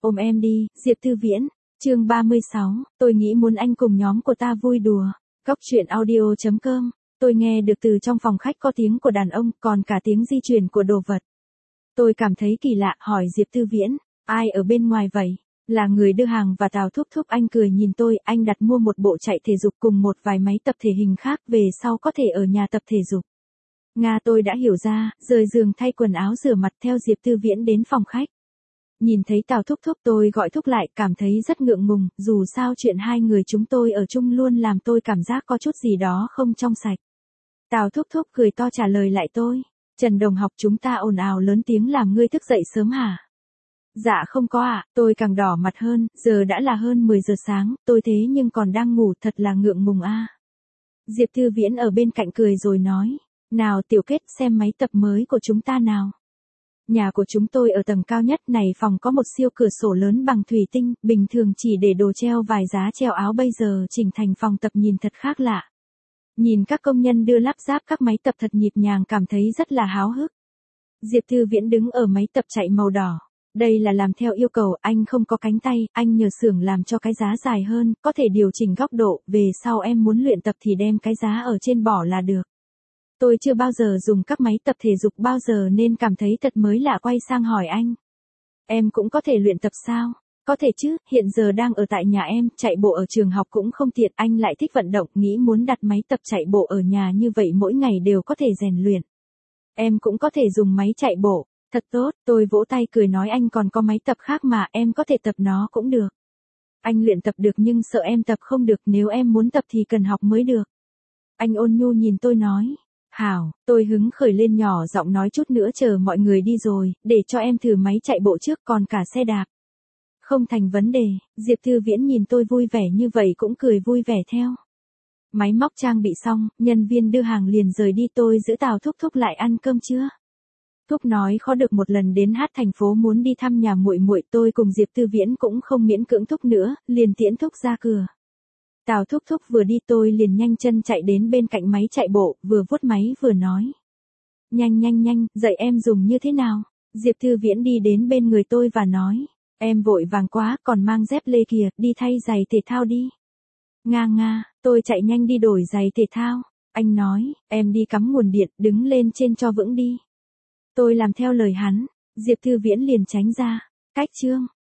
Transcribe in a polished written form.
Ôm em đi, Diệp Thư Viễn. Chương 36, tôi nghĩ muốn anh cùng nhóm của ta vui đùa. Góc truyện audio.com. Tôi nghe được từ trong phòng khách có tiếng của đàn ông, còn cả tiếng di chuyển của đồ vật. Tôi cảm thấy kỳ lạ, hỏi Diệp Thư Viễn, ai ở bên ngoài vậy? Là người đưa hàng và Tào Thúc Thúc. Anh cười nhìn tôi, anh đặt mua một bộ chạy thể dục cùng một vài máy tập thể hình khác, về sau có thể ở nhà tập thể dục. Nga, tôi đã hiểu ra, rời giường thay quần áo rửa mặt theo Diệp Thư Viễn đến phòng khách. Nhìn thấy Tào Thúc Thúc tôi gọi Thúc lại, cảm thấy rất ngượng ngùng, dù sao chuyện hai người chúng tôi ở chung luôn làm tôi cảm giác có chút gì đó không trong sạch. Tào Thúc Thúc cười to trả lời lại tôi, Trần đồng học chúng ta ồn ào lớn tiếng làm ngươi thức dậy sớm hả? Dạ không có ạ, tôi càng đỏ mặt hơn, giờ đã là hơn 10 giờ sáng, tôi thế nhưng còn đang ngủ, thật là ngượng ngùng a. Diệp Thư Viễn ở bên cạnh cười rồi nói, nào Tiểu Kết xem máy tập mới của chúng ta nào. Nhà của chúng tôi ở tầng cao nhất này, phòng có một siêu cửa sổ lớn bằng thủy tinh, bình thường chỉ để đồ treo vài giá treo áo, bây giờ chỉnh thành phòng tập nhìn thật khác lạ. Nhìn các công nhân đưa lắp ráp các máy tập thật nhịp nhàng, cảm thấy rất là háo hức. Diệp Thư Viễn đứng ở máy tập chạy màu đỏ. Đây là làm theo yêu cầu, anh không có cánh tay, anh nhờ xưởng làm cho cái giá dài hơn, có thể điều chỉnh góc độ, về sau em muốn luyện tập thì đem cái giá ở trên bỏ là được. Tôi chưa bao giờ dùng các máy tập thể dục bao giờ nên cảm thấy thật mới lạ, quay sang hỏi anh. Em cũng có thể luyện tập sao? Có thể chứ, hiện giờ đang ở tại nhà em, chạy bộ ở trường học cũng không tiện, anh lại thích vận động, nghĩ muốn đặt máy tập chạy bộ ở nhà như vậy mỗi ngày đều có thể rèn luyện. Em cũng có thể dùng máy chạy bộ. Thật tốt, tôi vỗ tay cười nói anh còn có máy tập khác mà, em có thể tập nó cũng được. Anh luyện tập được nhưng sợ em tập không được, nếu em muốn tập thì cần học mới được. Anh ôn nhu nhìn tôi nói, hảo, tôi hứng khởi lên nhỏ giọng nói chút nữa chờ mọi người đi rồi, để cho em thử máy chạy bộ trước, còn cả xe đạp. Không thành vấn đề, Diệp Thư Viễn nhìn tôi vui vẻ như vậy cũng cười vui vẻ theo. Máy móc trang bị xong, nhân viên đưa hàng liền rời đi, tôi giữ Tào Thúc Thúc lại ăn cơm trưa. Thúc nói khó được một lần đến hát thành phố muốn đi thăm nhà muội muội, tôi cùng Diệp Thư Viễn cũng không miễn cưỡng Thúc nữa, liền tiễn Thúc ra cửa. Tào Thúc Thúc vừa đi tôi liền nhanh chân chạy đến bên cạnh máy chạy bộ, vừa vuốt máy vừa nói. Nhanh nhanh nhanh, dạy em dùng như thế nào? Diệp Thư Viễn đi đến bên người tôi và nói, em vội vàng quá, còn mang dép lê kìa, đi thay giày thể thao đi. Nga nga, tôi chạy nhanh đi đổi giày thể thao. Anh nói, em đi cắm nguồn điện, đứng lên trên cho vững đi. Tôi làm theo lời hắn, Diệp Thư Viễn liền tránh ra. Cách chương